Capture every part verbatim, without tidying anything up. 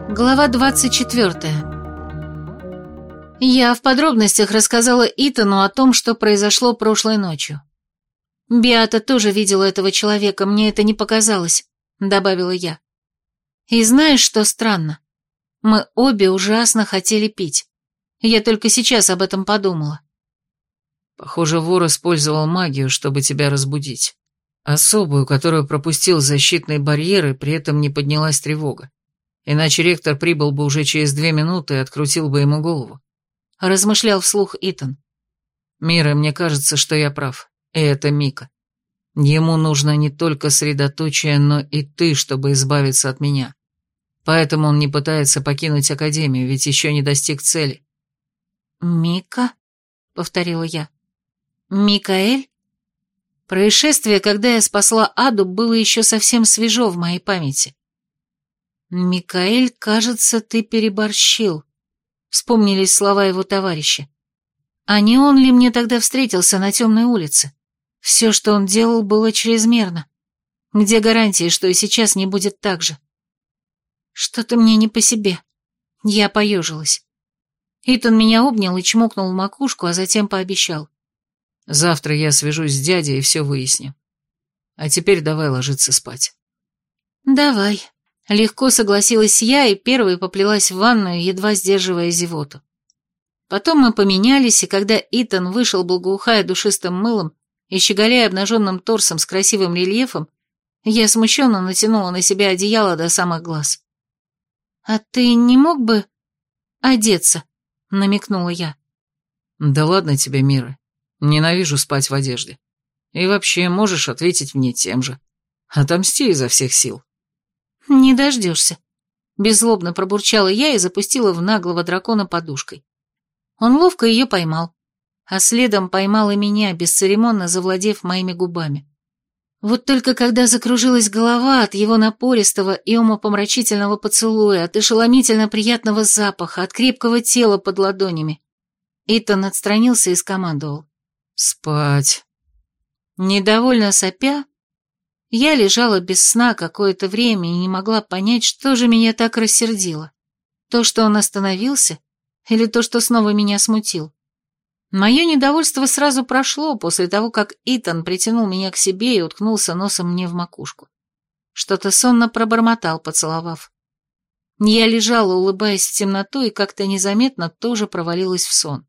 Глава двадцать четвёртая. Я в подробностях рассказала Итану о том, что произошло прошлой ночью. «Беата тоже видела этого человека, мне это не показалось», — добавила я. «И знаешь, что странно? Мы обе ужасно хотели пить. Я только сейчас об этом подумала». Похоже, вор использовал магию, чтобы тебя разбудить. Особую, которую пропустил защитный барьер, и при этом не поднялась тревога. Иначе ректор прибыл бы уже через две минуты и открутил бы ему голову. Размышлял вслух Итан. Мира, мне кажется, что я прав. И это Мика. Ему нужно не только средоточие, но и ты, чтобы избавиться от меня. Поэтому он не пытается покинуть Академию, ведь еще не достиг цели. «Мика?» — повторила я. «Микаэль?» Происшествие, когда я спасла Аду, было еще совсем свежо в моей памяти. «Микаэль, кажется, ты переборщил», — вспомнились слова его товарища. «А не он ли мне тогда встретился на темной улице? Все, что он делал, было чрезмерно. Где гарантии, что и сейчас не будет так же?» «Что-то мне не по себе». Я поежилась. Итан меня обнял и чмокнул в макушку, а затем пообещал. «Завтра я свяжусь с дядей и все выясню. А теперь давай ложиться спать». «Давай». Легко согласилась я и первой поплелась в ванную, едва сдерживая зевоту. Потом мы поменялись, и когда Итан вышел, благоухая душистым мылом и щеголяя обнаженным торсом с красивым рельефом, я смущенно натянула на себя одеяло до самых глаз. «А ты не мог бы одеться?» — намекнула я. «Да ладно тебе, Мира. Ненавижу спать в одежде. И вообще можешь ответить мне тем же. Отомсти изо всех сил». «Не дождешься», — беззлобно пробурчала я и запустила в наглого дракона подушкой. Он ловко ее поймал, а следом поймал и меня, бесцеремонно завладев моими губами. Вот только когда закружилась голова от его напористого и умопомрачительного поцелуя, от ошеломительно приятного запаха, от крепкого тела под ладонями, Итан отстранился и скомандовал. «Спать». Недовольно сопя, я лежала без сна какое-то время и не могла понять, что же меня так рассердило. То, что он остановился, или то, что снова меня смутил. Мое недовольство сразу прошло после того, как Итан притянул меня к себе и уткнулся носом мне в макушку. Что-то сонно пробормотал, поцеловав. Я лежала, улыбаясь в темноту, и как-то незаметно тоже провалилась в сон.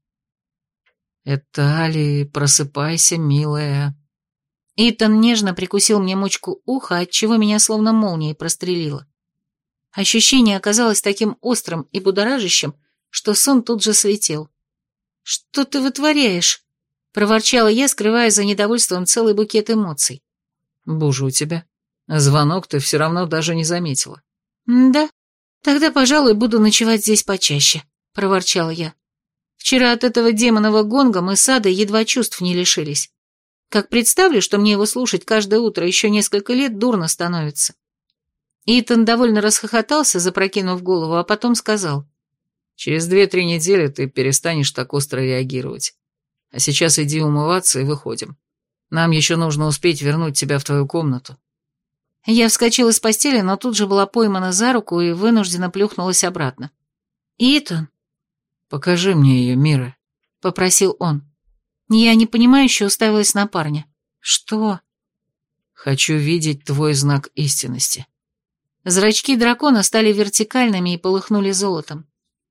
«Это Али, просыпайся, милая». Итан нежно прикусил мне мочку уха, отчего меня словно молнией прострелило. Ощущение оказалось таким острым и будоражащим, что сон тут же слетел. «Что ты вытворяешь?» — проворчала я, скрывая за недовольством целый букет эмоций. «Боже, у тебя. Звонок ты все равно даже не заметила». «Да, тогда, пожалуй, буду ночевать здесь почаще», — проворчала я. «Вчера от этого демонового гонга мы с Адой едва чувств не лишились. Как представлю, что мне его слушать каждое утро еще несколько лет, дурно становится». Итан довольно расхохотался, запрокинув голову, а потом сказал. «Через две-три недели ты перестанешь так остро реагировать. А сейчас иди умываться и выходим. Нам еще нужно успеть вернуть тебя в твою комнату». Я вскочила с постели, но тут же была поймана за руку и вынужденно плюхнулась обратно. «Итан?» «Покажи мне ее, Мира», — попросил он. Я непонимающе уставилась на парня. «Что?» «Хочу видеть твой знак истинности». Зрачки дракона стали вертикальными и полыхнули золотом.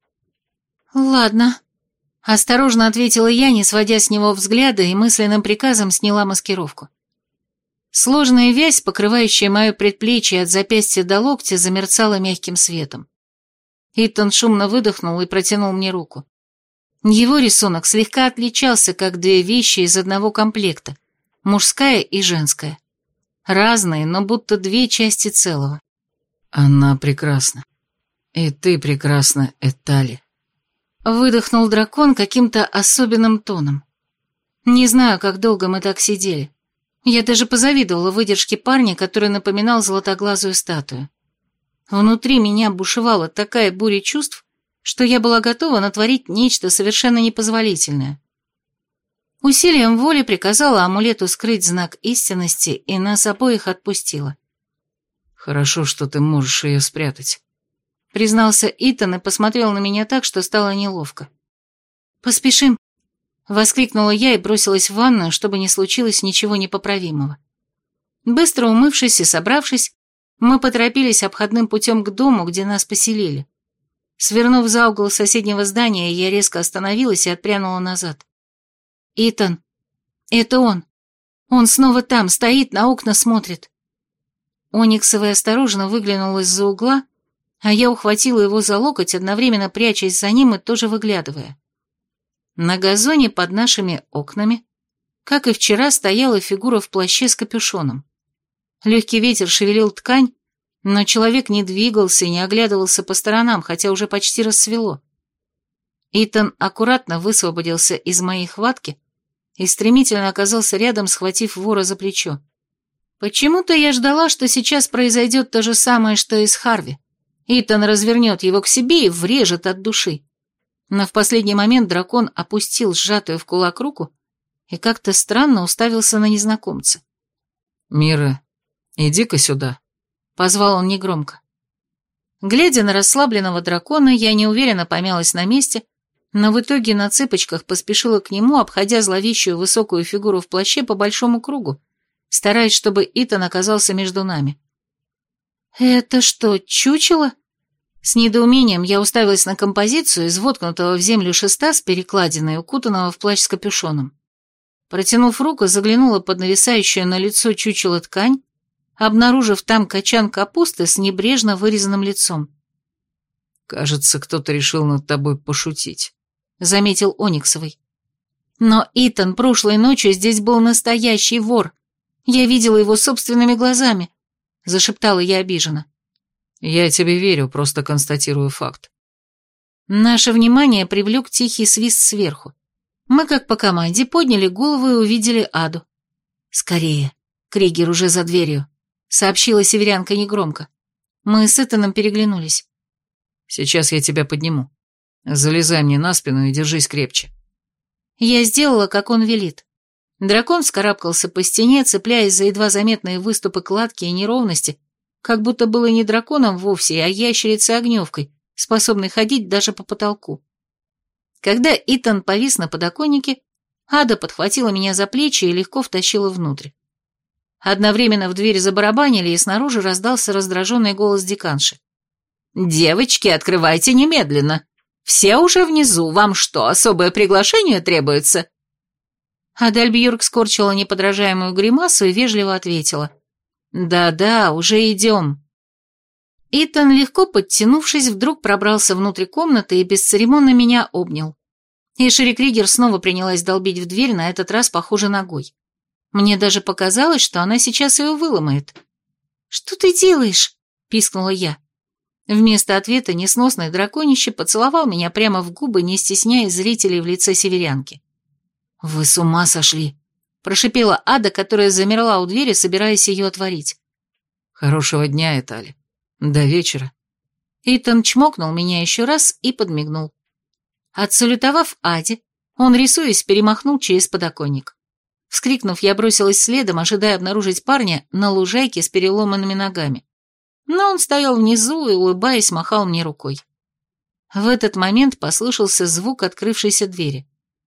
«Ладно», — осторожно ответила я, не сводя с него взгляда, и мысленным приказом сняла маскировку. Сложная вязь, покрывающая мое предплечье от запястья до локтя, замерцала мягким светом. Итан шумно выдохнул и протянул мне руку. Его рисунок слегка отличался, как две вещи из одного комплекта, мужская и женская. Разные, но будто две части целого. «Она прекрасна. И ты прекрасна, Этали». Выдохнул дракон каким-то особенным тоном. Не знаю, как долго мы так сидели. Я даже позавидовала выдержке парня, который напоминал золотоглазую статую. Внутри меня бушевала такая буря чувств, что я была готова натворить нечто совершенно непозволительное. Усилием воли приказала амулету скрыть знак истинности, и нас обоих отпустила. «Хорошо, что ты можешь ее спрятать». — признался Итан и посмотрел на меня так, что стало неловко. «Поспешим», — воскликнула я и бросилась в ванную, чтобы не случилось ничего непоправимого. Быстро умывшись и собравшись, мы поторопились обходным путем к дому, где нас поселили. Свернув за угол соседнего здания, я резко остановилась и отпрянула назад. «Итан, это он. Он снова там, стоит, на окна смотрит». Ониксовый осторожно выглянул из-за угла, а я ухватила его за локоть, одновременно прячась за ним и тоже выглядывая. На газоне под нашими окнами, как и вчера, стояла фигура в плаще с капюшоном. Легкий ветер шевелил ткань, но человек не двигался и не оглядывался по сторонам, хотя уже почти рассвело. Итан аккуратно высвободился из моей хватки и стремительно оказался рядом, схватив вора за плечо. Почему-то я ждала, что сейчас произойдет то же самое, что и с Харви. Итан развернет его к себе и врежет от души. Но в последний момент дракон опустил сжатую в кулак руку и как-то странно уставился на незнакомца. «Мира, иди-ка сюда», — позвал он негромко. Глядя на расслабленного дракона, я неуверенно помялась на месте, но в итоге на цыпочках поспешила к нему, обходя зловещую высокую фигуру в плаще по большому кругу, стараясь, чтобы Итан оказался между нами. «Это что, чучело?» С недоумением я уставилась на композицию из воткнутого в землю шеста с перекладиной, укутанного в плащ с капюшоном. Протянув руку, заглянула под нависающую на лицо чучело ткань, обнаружив там качан капусты с небрежно вырезанным лицом. «Кажется, кто-то решил над тобой пошутить», — заметил Ониксовый. «Но, Итан, прошлой ночью здесь был настоящий вор. Я видела его собственными глазами», — зашептала я обиженно. «Я тебе верю, просто констатирую факт». Наше внимание привлек тихий свист сверху. Мы, как по команде, подняли голову и увидели Аду. «Скорее, Кригер уже за дверью», — сообщила северянка негромко. Мы с Итаном переглянулись. «Сейчас я тебя подниму. Залезай мне на спину и держись крепче». Я сделала, как он велит. Дракон вскарабкался по стене, цепляясь за едва заметные выступы кладки и неровности, как будто было не драконом вовсе, а ящерицей-огневкой, способной ходить даже по потолку. Когда Итан повис на подоконнике, Ада подхватила меня за плечи и легко втащила внутрь. Одновременно в дверь забарабанили, и снаружи раздался раздраженный голос деканши. «Девочки, открывайте немедленно! Все уже внизу, вам что, особое приглашение требуется?» Адальбьюрк скорчила неподражаемую гримасу и вежливо ответила. «Да-да, уже идем». Итан, легко подтянувшись, вдруг пробрался внутрь комнаты и бесцеремонно меня обнял. Эшери Кригер снова принялась долбить в дверь, на этот раз, похоже, ногой. Мне даже показалось, что она сейчас ее выломает. «Что ты делаешь?» — пискнула я. Вместо ответа несносный драконище поцеловал меня прямо в губы, не стесняясь зрителей в лице северянки. «Вы с ума сошли!» — прошипела Ада, которая замерла у двери, собираясь ее отворить. «Хорошего дня, Этали. До вечера». Итан чмокнул меня еще раз и подмигнул. Отсалютовав Аде, он, рисуясь, перемахнул через подоконник. Вскрикнув, я бросилась следом, ожидая обнаружить парня на лужайке с переломанными ногами. Но он стоял внизу и, улыбаясь, махал мне рукой. В этот момент послышался звук открывшейся двери.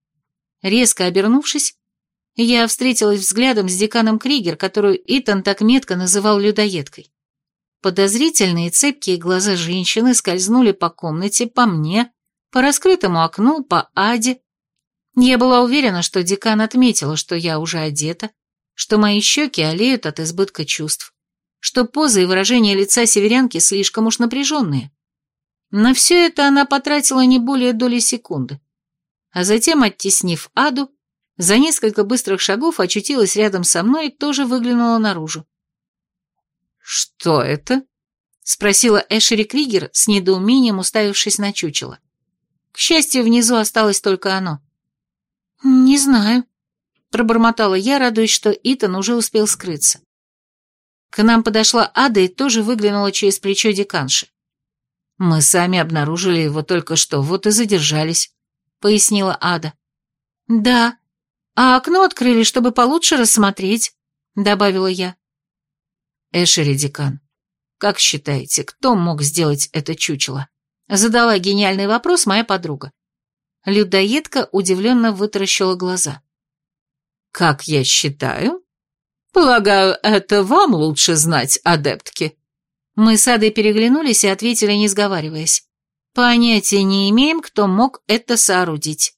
Резко обернувшись, я встретилась взглядом с деканом Кригер, которую Итан так метко называл людоедкой. Подозрительные цепкие глаза женщины скользнули по комнате, по мне, по раскрытому окну, по Аде. Я была уверена, что декан отметила, что я уже одета, что мои щеки олеют от избытка чувств, что поза и выражение лица северянки слишком уж напряженные. На все это она потратила не более доли секунды. А затем, оттеснив Аду, за несколько быстрых шагов очутилась рядом со мной и тоже выглянула наружу. «Что это?» — спросила Эшери Кригер, с недоумением уставившись на чучело. К счастью, внизу осталось только оно. «Не знаю», — пробормотала я, радуясь, что Итан уже успел скрыться. К нам подошла Ада и тоже выглянула через плечо деканши. «Мы сами обнаружили его только что, вот и задержались», — пояснила Ада. «Да, а окно открыли, чтобы получше рассмотреть», — добавила я. «Эшери, декан, Как считаете, кто мог сделать это чучело? Задала гениальный вопрос моя подруга. Людоедка удивленно вытаращила глаза. Как я считаю? Полагаю, это вам лучше знать, адептки. Мы с Адой переглянулись и ответили, не сговариваясь. Понятия не имеем, кто мог это соорудить.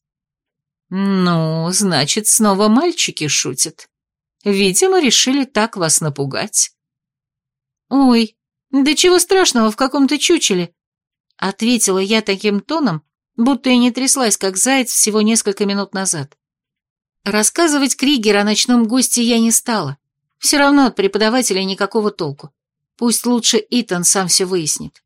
Ну, значит, снова мальчики шутят. Видимо, решили так вас напугать. Ой, да чего страшного в каком-то чучеле? Ответила я таким тоном, будто и не тряслась, как заяц всего несколько минут назад. Рассказывать Кригер о ночном госте я не стала. Все равно от преподавателя никакого толку. Пусть лучше Итан сам все выяснит.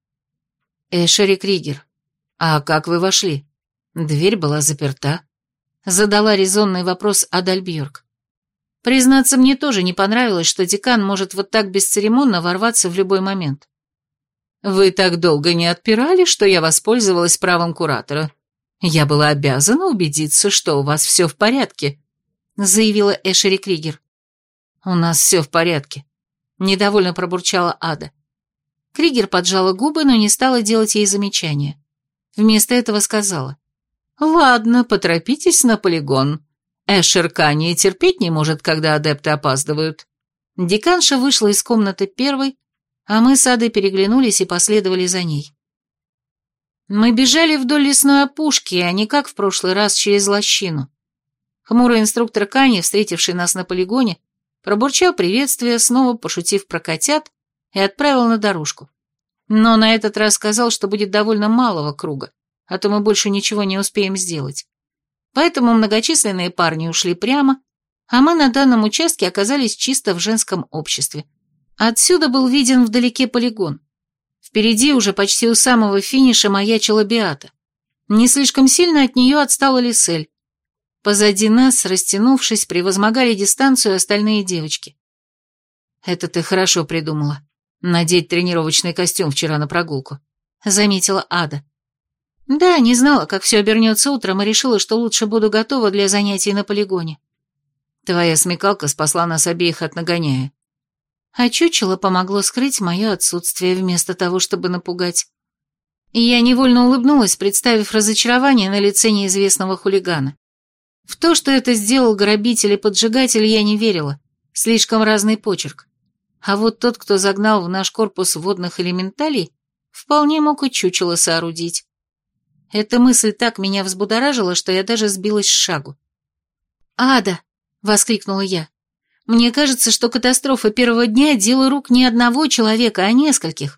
Эшери Кригер, а как вы вошли? Дверь была заперта. Задала резонный вопрос Адальбьерк. Признаться, мне тоже не понравилось, что декан может вот так бесцеремонно ворваться в любой момент. Вы так долго не отпирали, что я воспользовалась правом куратора. Я была обязана убедиться, что у вас все в порядке, заявила Эшери Кригер. У нас все в порядке, недовольно пробурчала Ада. Кригер поджала губы, но не стала делать ей замечания. Вместо этого сказала. «Ладно, поторопитесь на полигон. Эшер Кани терпеть не может, когда адепты опаздывают». Деканша вышла из комнаты первой, а мы с Адой переглянулись и последовали за ней. Мы бежали вдоль лесной опушки, а не как в прошлый раз через лощину. Хмурый инструктор Кани, встретивший нас на полигоне, пробурчал приветствие, снова пошутив про котят, и отправил на дорожку. Но на этот раз сказал, что будет довольно малого круга, а то мы больше ничего не успеем сделать. Поэтому многочисленные парни ушли прямо, а мы на данном участке оказались чисто в женском обществе. Отсюда был виден вдалеке полигон. Впереди, уже почти у самого финиша, маячила Беата. Не слишком сильно от нее отстала Лисель. Позади нас, растянувшись, превозмогали дистанцию остальные девочки. «Это ты хорошо придумала. Надеть тренировочный костюм вчера на прогулку», — заметила Ада. «Да, не знала, как все обернется утром, и решила, что лучше буду готова для занятий на полигоне». «Твоя смекалка спасла нас обеих от нагоняя». А чучело помогло скрыть мое отсутствие, вместо того, чтобы напугать. И я невольно улыбнулась, представив разочарование на лице неизвестного хулигана. В то, что это сделал грабитель и поджигатель, я не верила. Слишком разный почерк. А вот тот, кто загнал в наш корпус водных элементалей, вполне мог и чучело соорудить. Эта мысль так меня взбудоражила, что я даже сбилась с шагу. «Ада!» — воскликнула я. «Мне кажется, что катастрофа первого дня — дело рук не одного человека, а нескольких».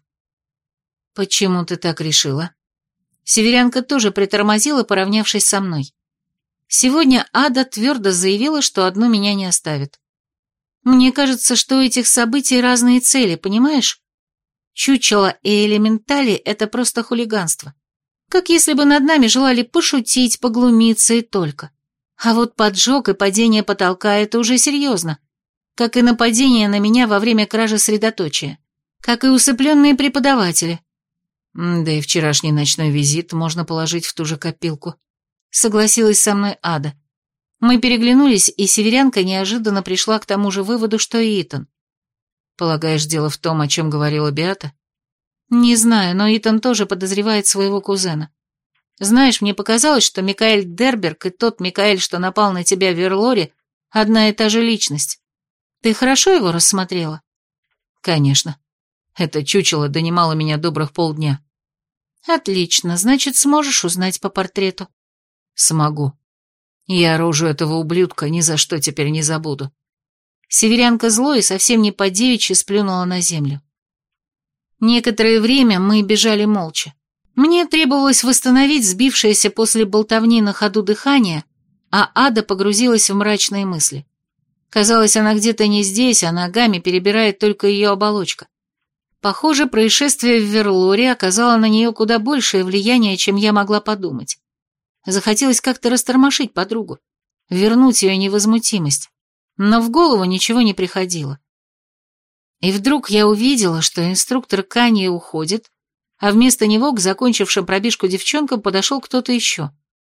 «Почему ты так решила?» Северянка тоже притормозила, поравнявшись со мной. Сегодня Ада твердо заявила, что одну меня не оставит. Мне кажется, что у этих событий разные цели, понимаешь? Чучело и элементали — это просто хулиганство. Как если бы над нами желали пошутить, поглумиться и только. А вот поджог и падение потолка — это уже серьезно. Как и нападение на меня во время кражи средоточия. Как и усыпленные преподаватели. Да и вчерашний ночной визит можно положить в ту же копилку. Согласилась со мной Ада. Мы переглянулись, и северянка неожиданно пришла к тому же выводу, что и Итан. Полагаешь, дело в том, о чем говорила Беата? Не знаю, но Итан тоже подозревает своего кузена. Знаешь, мне показалось, что Микаэль Дерберг и тот Микаэль, что напал на тебя в Верлоре, одна и та же личность. Ты хорошо его рассмотрела? Конечно. Это чучело донимало меня добрых полдня. Отлично, значит, сможешь узнать по портрету? Смогу. Я рожу этого ублюдка ни за что теперь не забуду. Северянка зло и совсем не по-девичьи сплюнула на землю. Некоторое время мы бежали молча. Мне требовалось восстановить сбившееся после болтовни на ходу дыхание, а Ада погрузилась в мрачные мысли. Казалось, она где-то не здесь, а ногами перебирает только ее оболочка. Похоже, происшествие в Верлоре оказало на нее куда большее влияние, чем я могла подумать. Захотелось как-то растормошить подругу, вернуть ее невозмутимость, но в голову ничего не приходило. И вдруг я увидела, что инструктор Канье уходит, а вместо него к закончившим пробежку девчонкам подошел кто-то еще.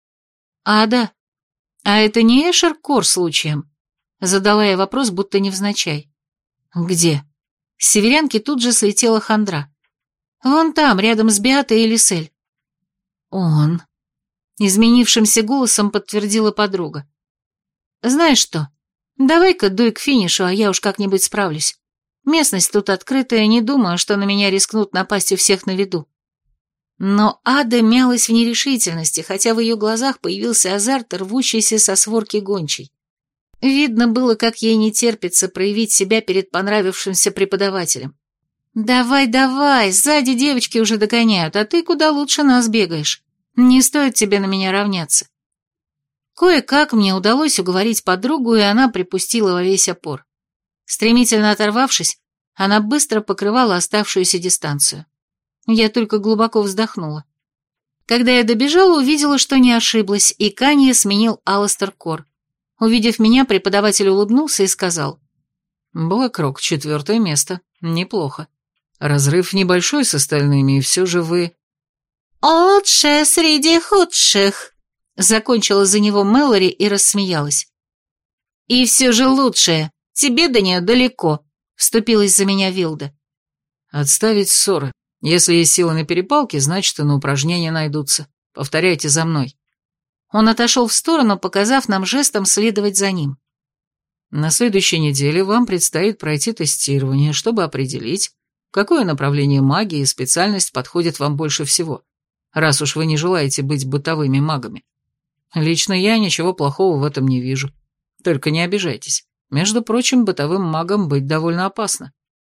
«Ада, а это не Эшер Кор случаем?» Задала я вопрос, будто невзначай. «Где?» С северянки тут же слетела хандра. «Вон там, рядом с Беатой и Лисель». «Он», — изменившимся голосом подтвердила подруга. «Знаешь что, давай-ка дуй к финишу, а я уж как-нибудь справлюсь. Местность тут открытая, не думаю, что на меня рискнут напасть у всех на виду». Но Ада мялась в нерешительности, хотя в ее глазах появился азарт, рвущийся со сворки гончей. Видно было, как ей не терпится проявить себя перед понравившимся преподавателем. «Давай, давай, сзади девочки уже догоняют, а ты куда лучше нас бегаешь. Не стоит тебе на меня равняться». Кое-как мне удалось уговорить подругу, и она припустила во весь опор. Стремительно оторвавшись, она быстро покрывала оставшуюся дистанцию. Я только глубоко вздохнула. Когда я добежала, увидела, что не ошиблась, и Канье сменил Аластер Кор. Увидев меня, преподаватель улыбнулся и сказал: «Блэкрок, четвертое место. Неплохо. Разрыв небольшой с остальными, и все же вы...» «Лучшее среди худших», — закончила за него Мэлори и рассмеялась. «И все же лучшее. Тебе до нее далеко», — вступилась за меня Вилда. «Отставить ссоры. Если есть силы на перепалке, значит, и на упражнения найдутся. Повторяйте за мной». Он отошел в сторону, показав нам жестом следовать за ним. «На следующей неделе вам предстоит пройти тестирование, чтобы определить, какое направление магии и специальность подходит вам больше всего, раз уж вы не желаете быть бытовыми магами. Лично я ничего плохого в этом не вижу. Только не обижайтесь. Между прочим, бытовым магом быть довольно опасно».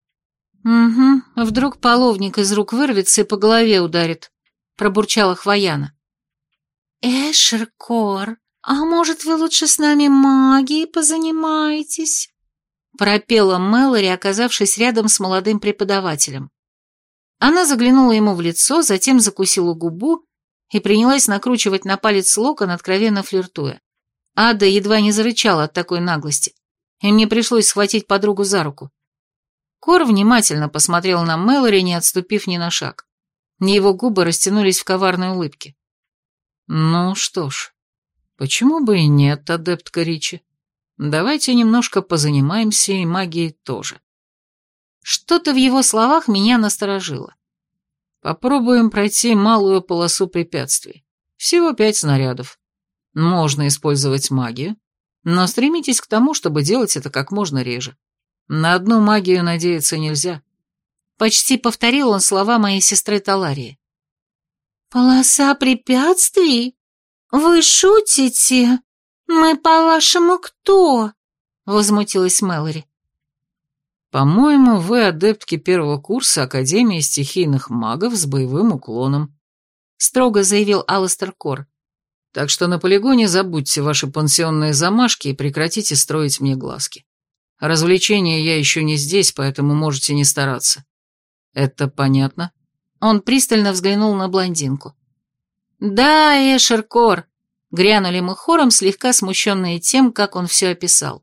«Угу, вдруг половник из рук вырвется и по голове ударит», — пробурчала Хвояна. «Эшеркор, а может, вы лучше с нами магией позанимаетесь?» — пропела Мэлори, оказавшись рядом с молодым преподавателем. Она заглянула ему в лицо, затем закусила губу и принялась накручивать на палец локон, откровенно флиртуя. Ада едва не зарычала от такой наглости, и мне пришлось схватить подругу за руку. Кор внимательно посмотрел на Мэлори, не отступив ни на шаг. Его губы растянулись в коварной улыбке. «Ну что ж, почему бы и нет, адептка Ричи? Давайте немножко позанимаемся и магией тоже». Что-то в его словах меня насторожило. «Попробуем пройти малую полосу препятствий. Всего пять снарядов. Можно использовать магию, но стремитесь к тому, чтобы делать это как можно реже. На одну магию надеяться нельзя». Почти повторил он слова моей сестры Таларии. «Полоса препятствий? Вы шутите? Мы, по-вашему, кто?» — возмутилась Мэлори. «По-моему, вы адептки первого курса Академии стихийных магов с боевым уклоном», — строго заявил Аластер Кор. «Так что на полигоне забудьте ваши пансионные замашки и прекратите строить мне глазки. Развлечения я еще не здесь, поэтому можете не стараться. Это понятно?» Он пристально взглянул на блондинку. «Да, Эшеркор», — грянули мы хором, слегка смущенные тем, как он все описал.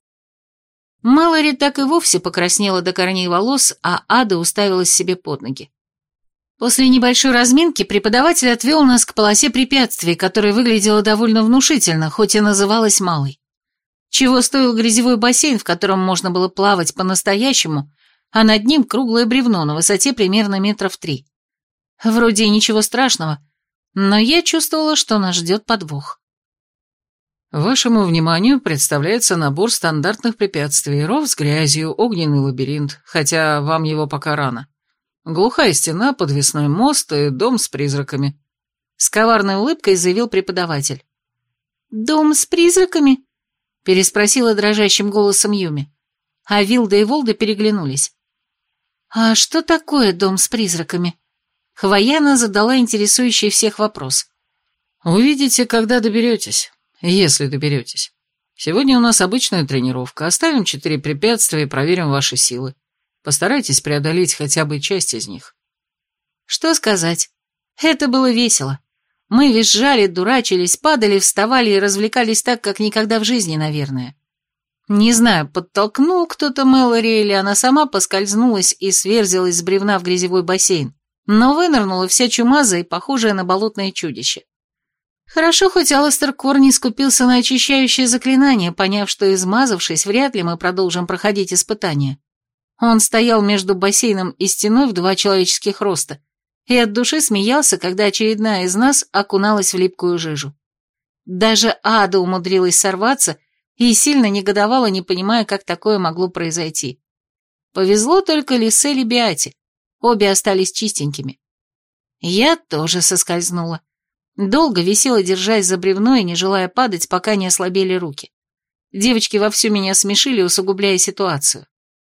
Мэлори так и вовсе покраснела до корней волос, а Ада уставилась себе под ноги. После небольшой разминки преподаватель отвел нас к полосе препятствий, которая выглядела довольно внушительно, хоть и называлась малой. Чего стоил грязевой бассейн, в котором можно было плавать по-настоящему, а над ним круглое бревно на высоте примерно метров три. Вроде и ничего страшного, но я чувствовала, что нас ждет подвох. Вашему вниманию представляется набор стандартных препятствий: ров с грязью, огненный лабиринт, хотя вам его пока рано. Глухая стена, подвесной мост и дом с призраками. С коварной улыбкой заявил преподаватель. «Дом с призраками?» — переспросила дрожащим голосом Юми. А Вилда и Волда переглянулись. «А что такое дом с призраками?» Хвояна задала интересующий всех вопрос. «Увидите, когда доберетесь, если доберетесь. Сегодня у нас обычная тренировка, оставим четыре препятствия и проверим ваши силы. Постарайтесь преодолеть хотя бы часть из них». Что сказать? Это было весело. Мы визжали, дурачились, падали, вставали и развлекались так, как никогда в жизни, наверное. Не знаю, подтолкнул кто-то Мэлори, или она сама поскользнулась и сверзилась с бревна в грязевой бассейн, но вынырнула вся чумазая и похожая на болотное чудище. Хорошо, хоть Аластер Кор не скупился на очищающее заклинание, поняв, что, измазавшись, вряд ли мы продолжим проходить испытания. Он стоял между бассейном и стеной в два человеческих роста и от души смеялся, когда очередная из нас окуналась в липкую жижу. Даже Ада умудрилась сорваться и сильно негодовала, не понимая, как такое могло произойти. Повезло только Лисель и Беате, обе остались чистенькими. Я тоже соскользнула. Долго висела, держась за бревно и не желая падать, пока не ослабели руки. Девочки вовсю меня смешили, усугубляя ситуацию.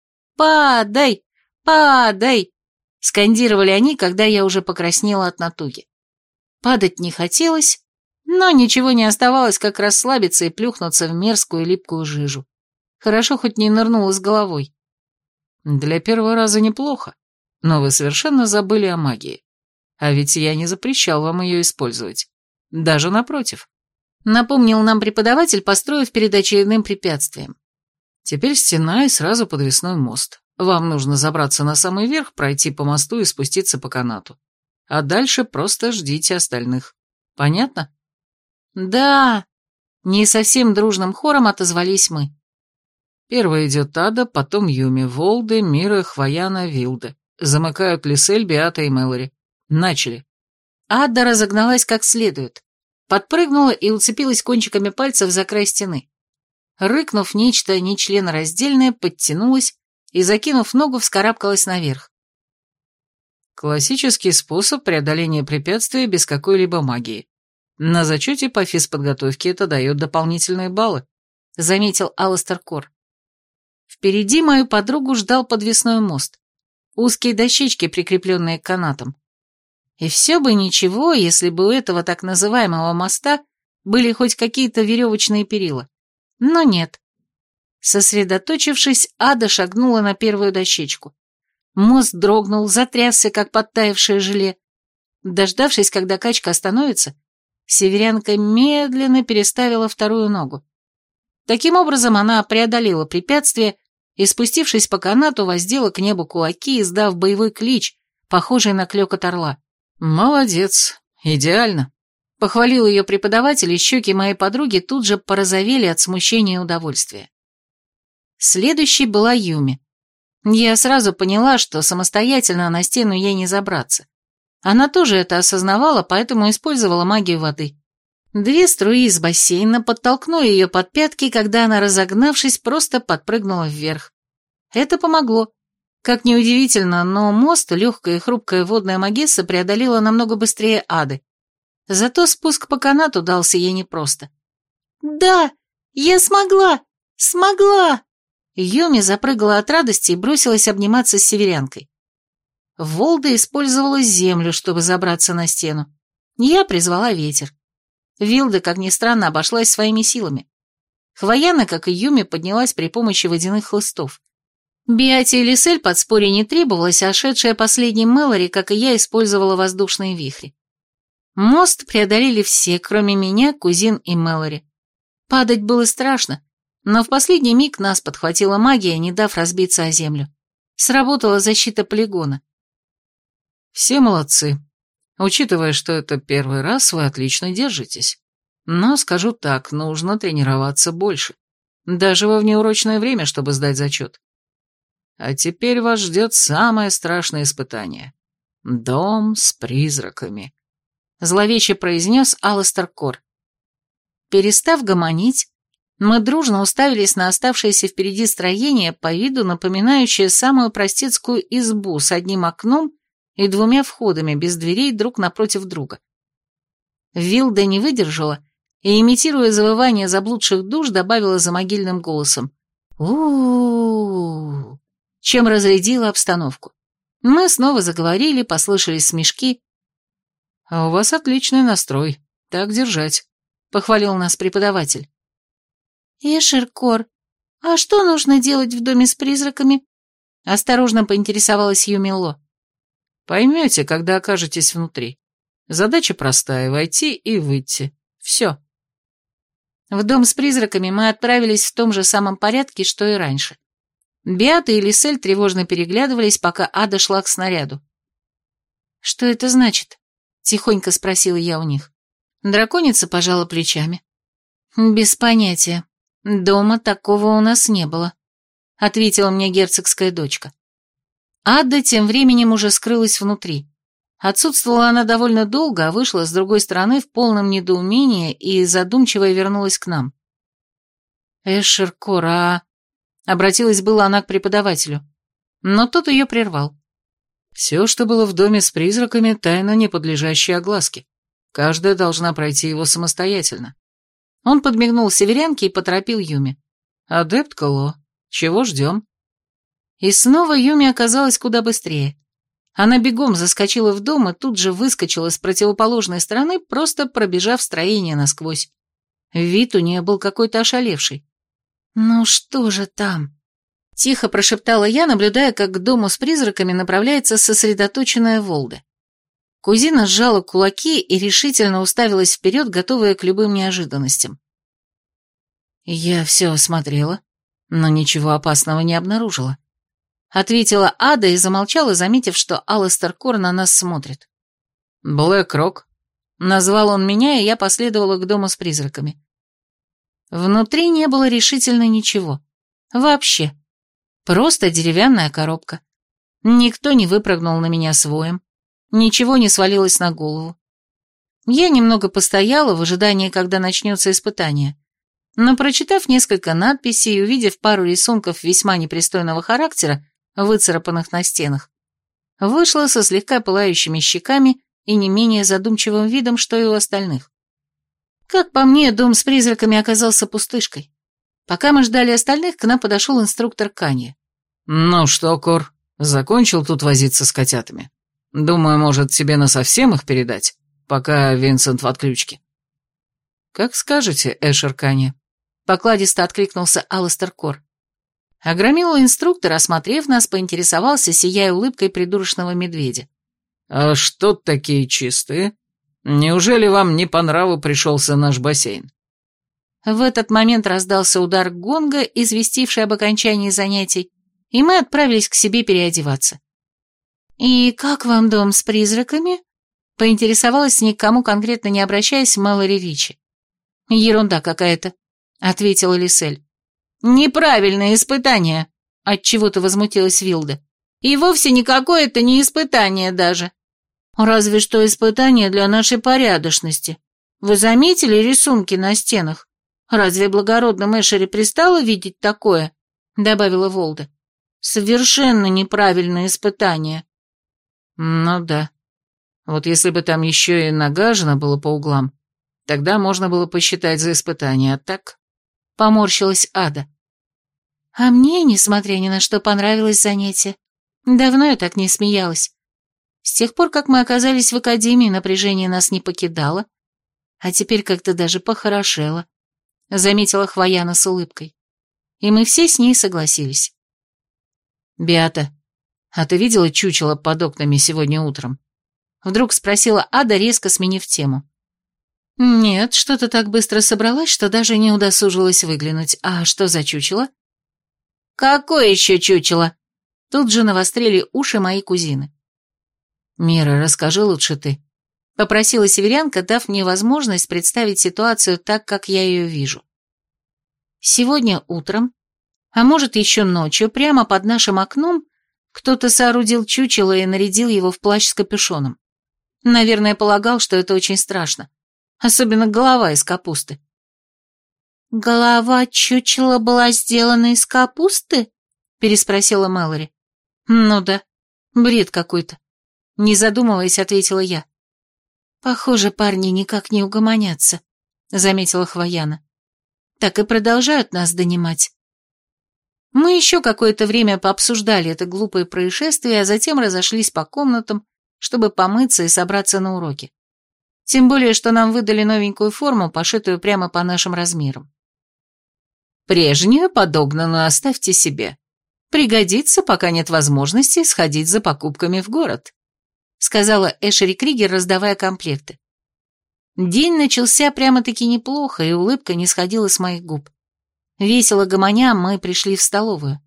«Падай! Падай!» — скандировали они, когда я уже покраснела от натуги. Падать не хотелось, но ничего не оставалось, как расслабиться и плюхнуться в мерзкую липкую жижу. Хорошо хоть не нырнула с головой. Для первого раза неплохо, но вы совершенно забыли о магии. А ведь я не запрещал вам ее использовать. Даже напротив. Напомнил нам преподаватель, построив перед очередным препятствием. Теперь стена и сразу подвесной мост. Вам нужно забраться на самый верх, пройти по мосту и спуститься по канату. А дальше просто ждите остальных. Понятно? Да. Не совсем дружным хором отозвались мы. Первая идет Ада, потом Юми, Волде, Мира, Хвояна, Вилда. Замыкают Лисель, Беата и Мэлори. Начали. Ада разогналась как следует. Подпрыгнула и уцепилась кончиками пальцев за край стены. Рыкнув нечто нечленораздельное, подтянулась и, закинув ногу, вскарабкалась наверх. Классический способ преодоления препятствия без какой-либо магии. На зачете по физподготовке это дает дополнительные баллы, заметил Аластер Кор. Впереди мою подругу ждал подвесной мост. Узкие дощечки, прикрепленные к канатам. И все бы ничего, если бы у этого так называемого моста были хоть какие-то веревочные перила. Но нет. Сосредоточившись, Ада шагнула на первую дощечку. Мост дрогнул, затрясся, как подтаявшее желе. Дождавшись, когда качка остановится, северянка медленно переставила вторую ногу. Таким образом, она преодолела препятствие и, спустившись по канату, воздела к небу кулаки, издав боевой клич, похожий на клёкот орла. «Молодец, идеально», — похвалил ее преподаватель, и щеки моей подруги тут же порозовели от смущения и удовольствия. Следующей была Юми. Я сразу поняла, что самостоятельно на стену ей не забраться. Она тоже это осознавала, поэтому использовала магию воды. Две струи из бассейна подтолкнули ее под пятки, когда она, разогнавшись, просто подпрыгнула вверх. Это помогло. Как ни удивительно, но мост легкая и хрупкая водная магесса преодолела намного быстрее Ады. Зато спуск по канату дался ей непросто. «Да, я смогла! Смогла!» Юми запрыгала от радости и бросилась обниматься с северянкой. Волда использовала землю, чтобы забраться на стену. Я призвала ветер. Вилда, как ни странно, обошлась своими силами. Хвояна, как и Юми, поднялась при помощи водяных хлыстов. Беате и Лисель подспорье не требовалось, а шедшая последней Мэлори, как и я, использовала воздушные вихри. Мост преодолели все, кроме меня, кузин и Мэлори. Падать было страшно, но в последний миг нас подхватила магия, не дав разбиться о землю. Сработала защита полигона. Все молодцы. Учитывая, что это первый раз, вы отлично держитесь. Но, скажу так, нужно тренироваться больше. Даже во внеурочное время, чтобы сдать зачет. А теперь вас ждет самое страшное испытание. Дом с призраками. Зловеще произнес Аластер Кор. Перестав гомонить, мы дружно уставились на оставшееся впереди строение, по виду напоминающее самую простецкую избу с одним окном и двумя входами, без дверей друг напротив друга. Вилда не выдержала и, имитируя завывание заблудших душ, добавила за могильным голосом «У-у-у», чем разрядила обстановку. Мы снова заговорили, послышались смешки. «А у вас отличный настрой, так держать», — похвалил нас преподаватель. «Эшер-Кор, а что нужно делать в доме с призраками?» — осторожно поинтересовалась Юмило. «Поймете, когда окажетесь внутри. Задача простая — войти и выйти. Все». В дом с призраками мы отправились в том же самом порядке, что и раньше. Беата и Лисель тревожно переглядывались, пока Ада шла к снаряду. «Что это значит?» — тихонько спросила я у них. Драконица пожала плечами. «Без понятия. Дома такого у нас не было. ответила мне герцогская дочка. Ада тем временем уже скрылась внутри. Отсутствовала она довольно долго, а вышла с другой стороны в полном недоумении и задумчиво вернулась к нам. «Эшер Кора...» — обратилась была она к преподавателю, но тот ее прервал. «Все, что было в доме с призраками, тайна, не подлежащая огласке. Каждая должна пройти его самостоятельно». Он подмигнул северянке и поторопил Юми. «Адепт Кало, чего ждем?» И снова Юми оказалась куда быстрее. Она бегом заскочила в дом и тут же выскочила с противоположной стороны, просто пробежав строение насквозь. Вид у нее был какой-то ошалевший. «Ну что же там?» — тихо прошептала я, наблюдая, как к дому с призраками направляется сосредоточенная Волда. Кузина сжала кулаки и решительно уставилась вперед, готовая к любым неожиданностям. «Я все осмотрела, но ничего опасного не обнаружила», — ответила Ада и замолчала, заметив, что Алластер Кор на нас смотрит. «Блэк Рок», — назвал он меня, и я последовала к дому с призраками. Внутри не было решительно ничего. Вообще. Просто деревянная коробка. Никто не выпрыгнул на меня с воем. Ничего не свалилось на голову. Я немного постояла в ожидании, когда начнется испытание. Но, прочитав несколько надписей и увидев пару рисунков весьма непристойного характера, выцарапанных на стенах, вышла со слегка пылающими щеками и не менее задумчивым видом, что и у остальных. Как по мне, дом с призраками оказался пустышкой. Пока мы ждали остальных, к нам подошел инструктор Канье. «Ну что, Кор, закончил тут возиться с котятами? Думаю, может, тебе насовсем их передать, пока Винсент в отключке?» «Как скажете, Эшер Канье», — покладисто откликнулся Алластер Кор. Огромилый инструктор, осмотрев нас, поинтересовался, сияя улыбкой придурочного медведя. «А что такие чистые? Неужели вам не по нраву пришелся наш бассейн?» В этот момент раздался удар гонга, известивший об окончании занятий, и мы отправились к себе переодеваться. «И как вам дом с призраками?» — поинтересовалась, никому конкретно не обращаясь, Мэлори Ричи. «Ерунда какая-то», — ответила Лисель. «Неправильное испытание», — отчего-то возмутилась Вилда. «И вовсе никакое это не испытание даже». «Разве что испытание для нашей порядочности. Вы заметили рисунки на стенах? Разве благородным Эшери пристало видеть такое?» — добавила Волда. «Совершенно неправильное испытание». «Ну да. Вот если бы там еще и нагажено было по углам, тогда можно было посчитать за испытание, а так...» — поморщилась Ада. «А мне, несмотря ни на что, понравилось занятие. Давно я так не смеялась. С тех пор, как мы оказались в академии, напряжение нас не покидало, а теперь как-то даже похорошело», — заметила Хвояна с улыбкой. И мы все с ней согласились. «Беата, а ты видела чучело под окнами сегодня утром?» Вдруг спросила Ада, резко сменив тему. «Нет, что-то так быстро собралась, что даже не удосужилась выглянуть. А что за чучело?» «Какое еще чучело?» Тут же навострили уши мои кузины. «Мира, расскажи лучше ты», — попросила северянка, дав мне возможность представить ситуацию так, как я ее вижу. Сегодня утром, а может еще ночью, прямо под нашим окном, кто-то соорудил чучело и нарядил его в плащ с капюшоном. Наверное, полагал, что это очень страшно. Особенно голова из капусты. «Голова чучела была сделана из капусты?» — переспросила Мэлори. «Ну да, бред какой-то», — не задумываясь, ответила я. «Похоже, парни никак не угомонятся», — заметила Хвояна. «Так и продолжают нас донимать». Мы еще какое-то время пообсуждали это глупое происшествие, а затем разошлись по комнатам, чтобы помыться и собраться на уроки. Тем более, что нам выдали новенькую форму, пошитую прямо по нашим размерам. «Прежнюю подогнанную оставьте себе. Пригодится, пока нет возможности сходить за покупками в город», сказала Эшери Кригер, раздавая комплекты. День начался прямо-таки неплохо, и улыбка не сходила с моих губ. Весело гомоня, мы пришли в столовую.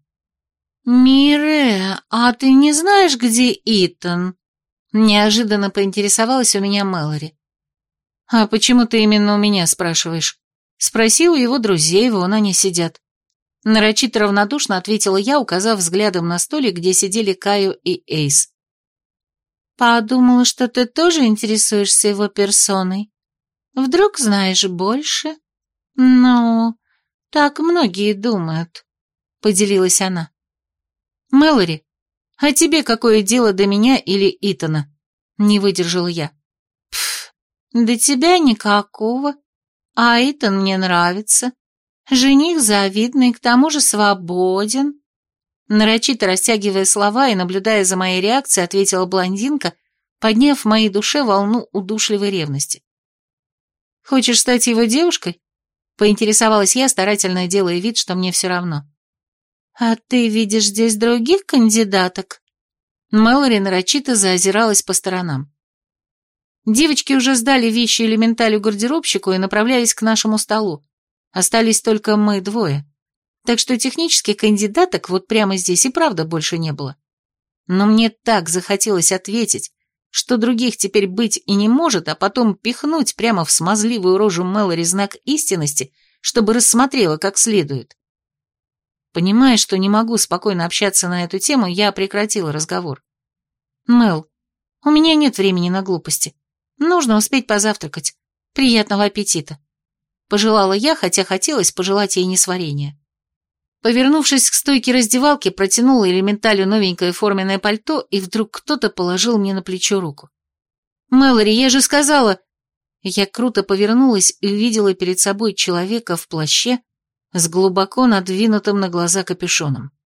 «Мире, а ты не знаешь, где Итан?» Неожиданно поинтересовалась у меня Мэлори. «А почему ты именно у меня спрашиваешь? Спроси у его друзей, вон они сидят». Нарочито равнодушно ответила я, указав взглядом на столик, где сидели Кайо и Эйс. Подумала, что ты тоже интересуешься его персоной. Вдруг знаешь больше? Ну, так многие думают, поделилась она. Мэлори, а тебе какое дело до меня или Итана? Не выдержала я. Пф, до тебя никакого. А Итан мне нравится. Жених завидный, к тому же свободен. Нарочито растягивая слова и наблюдая за моей реакцией, ответила блондинка, подняв в моей душе волну удушливой ревности. «Хочешь стать его девушкой?» — поинтересовалась я, старательно делая вид, что мне все равно. «А ты видишь здесь других кандидаток?» Мэлори нарочито заозиралась по сторонам. Девочки уже сдали вещи элементалю гардеробщику и направлялись к нашему столу. Остались только мы двое. Так что технически кандидаток вот прямо здесь и правда больше не было. Но мне так захотелось ответить, что других теперь быть и не может, а потом пихнуть прямо в смазливую рожу Мэлори знак истинности, чтобы рассмотрела как следует. Понимая, что не могу спокойно общаться на эту тему, я прекратила разговор. «Мэл, у меня нет времени на глупости. Нужно успеть позавтракать. Приятного аппетита», — пожелала я, хотя хотелось пожелать ей несварения. Повернувшись к стойке раздевалки, протянула элементалю новенькое форменное пальто, и вдруг кто-то положил мне на плечо руку. «Мэлори, я же сказала...» Я круто повернулась и увидела перед собой человека в плаще с глубоко надвинутым на глаза капюшоном.